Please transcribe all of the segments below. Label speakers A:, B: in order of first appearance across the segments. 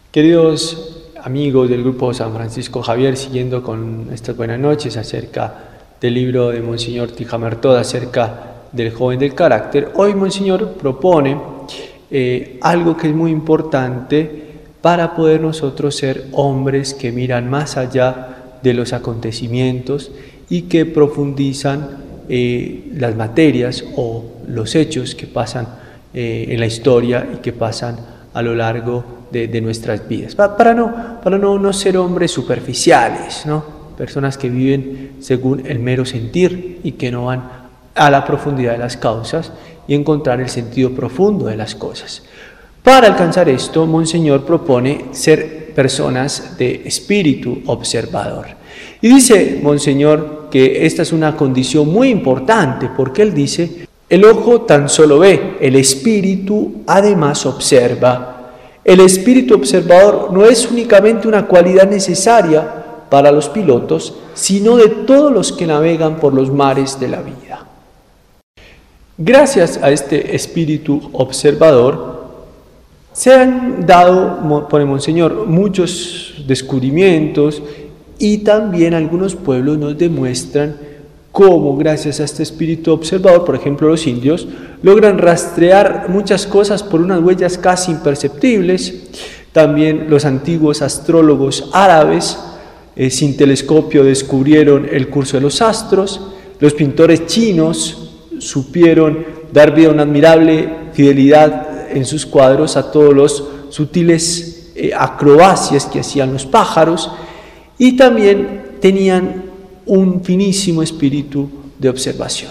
A: Queridos amigos del Grupo San Francisco Javier, siguiendo con estas buenas noches acerca del libro de Monseñor Tijamertoda acerca del joven del carácter, hoy Monseñor propone algo que es muy importante para poder nosotros ser hombres que miran más allá de los acontecimientos y que profundizan las materias o los hechos que pasan en la historia y que pasan a lo largo de nuestras vidas, para no ser hombres superficiales, ¿no? Personas que viven según el mero sentir y que no van a la profundidad de las causas y encontrar el sentido profundo de las cosas. Para alcanzar esto, Monseñor propone ser personas de espíritu observador. Y dice Monseñor que esta es una condición muy importante, porque él dice: el ojo tan solo ve, el espíritu además observa. El espíritu observador no es únicamente una cualidad necesaria para los pilotos, sino de todos los que navegan por los mares de la vida. Gracias a este espíritu observador se han dado, por el Monseñor, muchos descubrimientos, y también algunos pueblos nos demuestran cómo gracias a este espíritu observador, por ejemplo los indios, logran rastrear muchas cosas por unas huellas casi imperceptibles. También los antiguos astrólogos árabes sin telescopio descubrieron el curso de los astros. Los pintores chinos supieron dar vida a una admirable fidelidad en sus cuadros a todos los sutiles acrobacias que hacían los pájaros, y también tenían un finísimo espíritu de observación.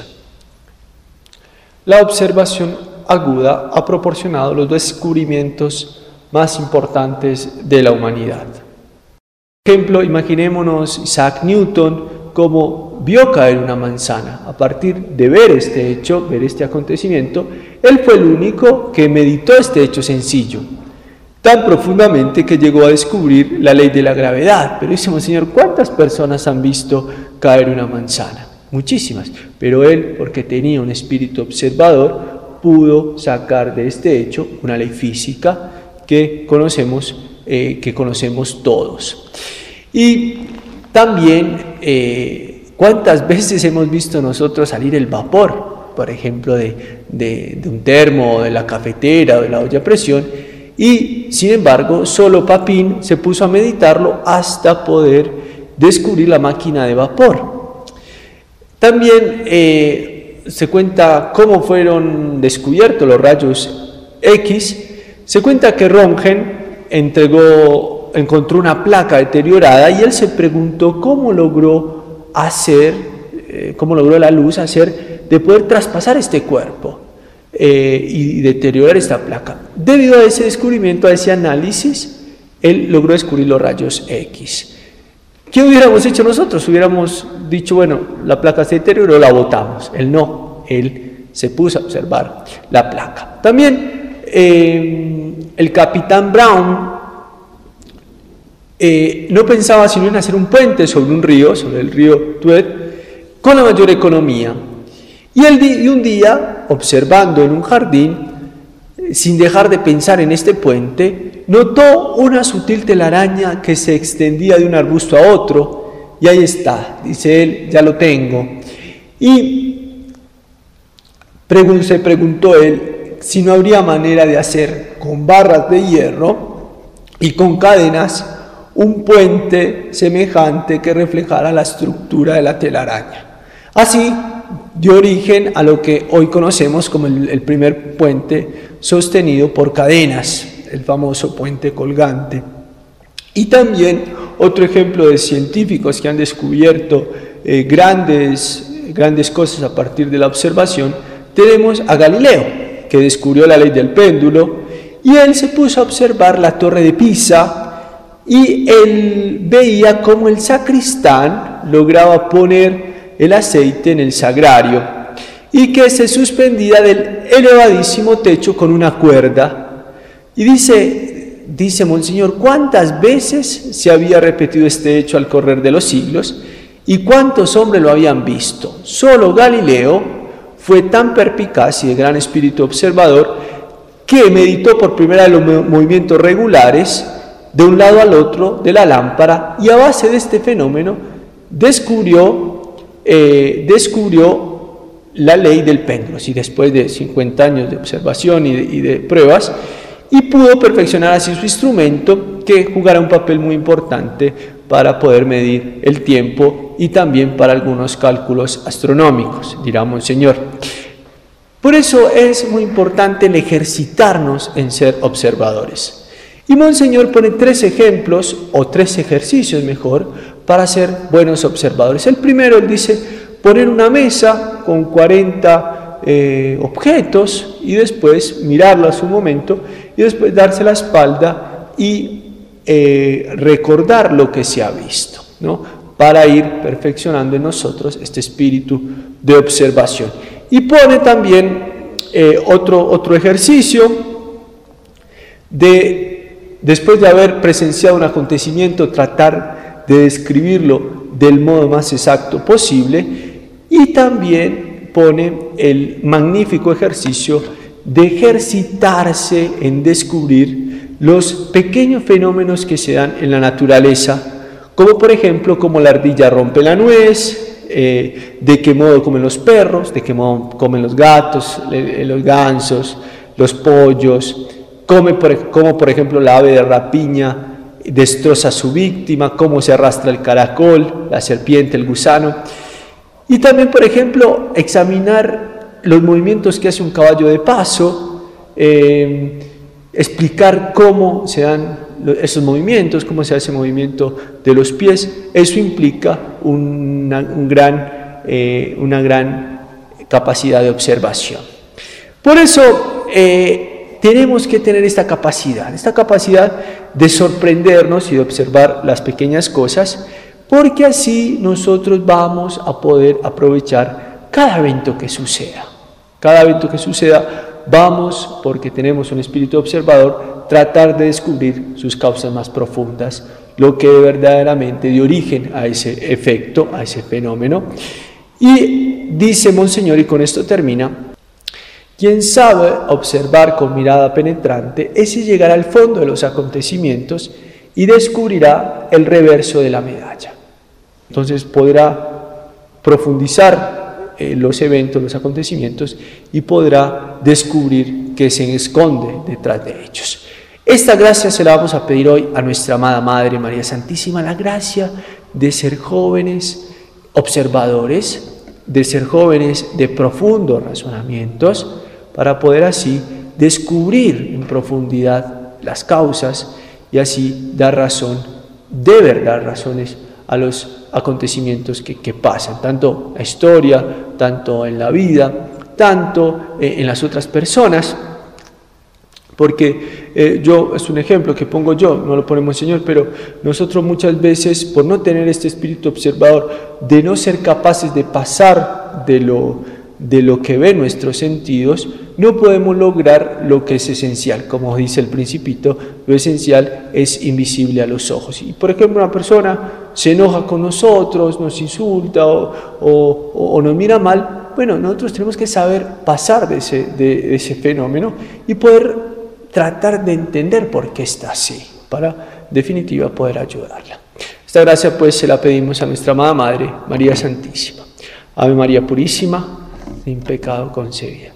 A: La observación aguda ha proporcionado los descubrimientos más importantes de la humanidad. Por ejemplo, imaginémonos Isaac Newton cómo vio caer una manzana. A partir de ver este hecho, ver este acontecimiento, él fue el único que meditó este hecho sencillo, tan profundamente que llegó a descubrir la ley de la gravedad. Pero dice Monseñor, ¿cuántas personas han visto caer una manzana? Muchísimas, pero él, porque tenía un espíritu observador, pudo sacar de este hecho una ley física que conocemos todos. Y también, ¿cuántas veces hemos visto nosotros salir el vapor, por ejemplo, de un termo, de la cafetera o de la olla a presión? Y, sin embargo, solo Papin se puso a meditarlo hasta poder descubrir la máquina de vapor. También se cuenta cómo fueron descubiertos los rayos X. Se cuenta que Röntgen encontró una placa deteriorada y él se preguntó cómo logró la luz hacer de poder traspasar este cuerpo y deteriorar esta placa. Debido a ese descubrimiento, a ese análisis, él logró descubrir los rayos X. ¿Qué hubiéramos hecho nosotros? Hubiéramos dicho, bueno, la placa se deterioró, la botamos. Él no, él se puso a observar la placa. También el capitán Brown no pensaba sino en hacer un puente sobre un río, sobre el río Tweed, con la mayor economía. Y un día, observando en un jardín, sin dejar de pensar en este puente, notó una sutil telaraña que se extendía de un arbusto a otro, y ahí está, dice él, ya lo tengo. Y se preguntó él si no habría manera de hacer con barras de hierro y con cadenas un puente semejante que reflejara la estructura de la telaraña. Así dio origen a lo que hoy conocemos como el primer puente sostenido por cadenas, el famoso puente colgante. Y también otro ejemplo de científicos que han descubierto grandes cosas a partir de la observación, tenemos a Galileo, que descubrió la ley del péndulo, y él se puso a observar la torre de Pisa, y él veía cómo el sacristán lograba poner el aceite en el sagrario y que se suspendía del elevadísimo techo con una cuerda. Y dice Monseñor, ¿cuántas veces se había repetido este hecho al correr de los siglos y cuántos hombres lo habían visto? Solo Galileo fue tan perspicaz y de gran espíritu observador que meditó por primera vez los movimientos regulares de un lado al otro de la lámpara, y a base de este fenómeno descubrió la ley del péndulo, y después de 50 años de observación y de pruebas, y pudo perfeccionar así su instrumento, que jugará un papel muy importante para poder medir el tiempo y también para algunos cálculos astronómicos, dirá Monseñor. Por eso es muy importante el ejercitarnos en ser observadores. Y Monseñor pone 3 ejemplos, o 3 ejercicios mejor, para ser buenos observadores. El primero, él dice, poner una mesa con 40 objetos y después mirarlas un momento y después darse la espalda y recordar lo que se ha visto, ¿no? Para ir perfeccionando en nosotros este espíritu de observación. Y pone también otro ejercicio después de haber presenciado un acontecimiento, tratar de describirlo del modo más exacto posible, y también pone el magnífico ejercicio de ejercitarse en descubrir los pequeños fenómenos que se dan en la naturaleza, como por ejemplo, como la ardilla rompe la nuez, de qué modo comen los perros, de qué modo comen los gatos, los gansos, los pollos, cómo por ejemplo la ave de rapiña destroza a su víctima, cómo se arrastra el caracol, la serpiente, el gusano. Y también, por ejemplo, examinar los movimientos que hace un caballo de paso, explicar cómo se dan esos movimientos, cómo se hace el movimiento de los pies. Eso implica una gran capacidad de observación. Por eso tenemos que tener esta capacidad de sorprendernos y de observar las pequeñas cosas, porque así nosotros vamos a poder aprovechar cada evento que suceda. Cada evento que suceda, vamos, porque tenemos un espíritu observador, tratar de descubrir sus causas más profundas, lo que verdaderamente dio origen a ese efecto, a ese fenómeno. Y dice Monseñor, y con esto termina: quien sabe observar con mirada penetrante, ese llegará al fondo de los acontecimientos y descubrirá el reverso de la medalla. Entonces podrá profundizar los eventos, los acontecimientos, y podrá descubrir qué se esconde detrás de ellos. Esta gracia se la vamos a pedir hoy a nuestra amada Madre María Santísima, la gracia de ser jóvenes observadores, de ser jóvenes de profundos razonamientos, para poder así descubrir en profundidad las causas y así dar razón, deber dar razones a los acontecimientos que pasan, tanto en la historia, tanto en la vida, tanto en las otras personas. Porque es un ejemplo que pongo yo, no lo pone Monseñor, pero nosotros muchas veces, por no tener este espíritu observador, de no ser capaces de pasar de lo que ven nuestros sentidos, no podemos lograr lo que es esencial. Como dice el Principito, lo esencial es invisible a los ojos. Y por ejemplo, una persona se enoja con nosotros, nos insulta o nos mira mal. Bueno, nosotros tenemos que saber pasar de ese fenómeno y poder tratar de entender por qué está así, para, en definitiva, poder ayudarla. Esta gracia, pues, se la pedimos a nuestra amada Madre, María Santísima. Ave María Purísima, sin pecado concebida.